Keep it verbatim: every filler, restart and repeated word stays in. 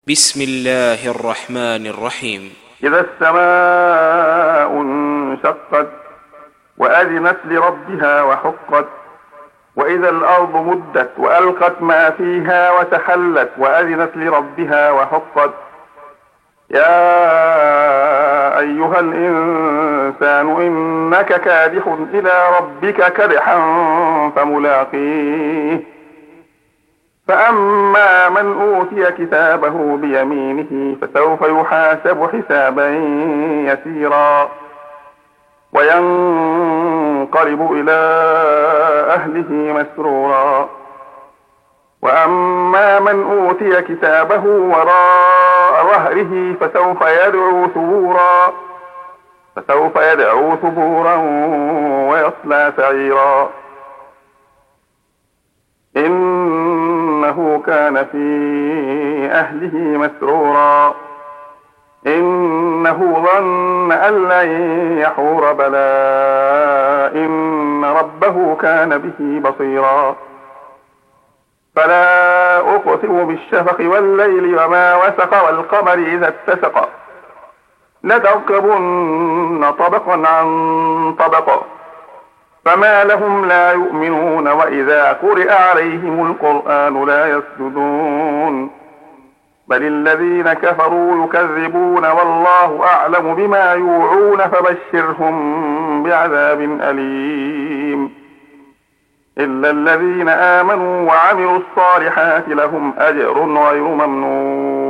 بسم الله الرحمن الرحيم. إذا السماء انشقت وأذنت لربها وحقت وإذا الأرض مدت وألقت ما فيها وتحلت وأذنت لربها وحقت يا أيها الإنسان إنك كادح إلى ربك كدحا فملاقيه فأما من أوتي كتابه بيمينه فسوف يحاسب حسابا يسيرا وينقلب إلى أهله مسرورا وأما من أوتي كتابه وراء ظهره فسوف يدعو ثبورا فسوف يدعو ثبورا ويصلى سعيرا إنه كان في أهله مسرورا إنه ظن أن لن يحور بلى إن ربه كان به بصيرا فلا أقسم بالشفق والليل وما وسق والقمر إذا اتسق لتركبن طبقا عن طبق فما لهم لا يؤمنون وإذا قرئ عليهم القرآن لا يسجدون بل الذين كفروا يكذبون والله أعلم بما يوعون فبشرهم بعذاب أليم إلا الذين آمنوا وعملوا الصالحات لهم أجر غير ممنون.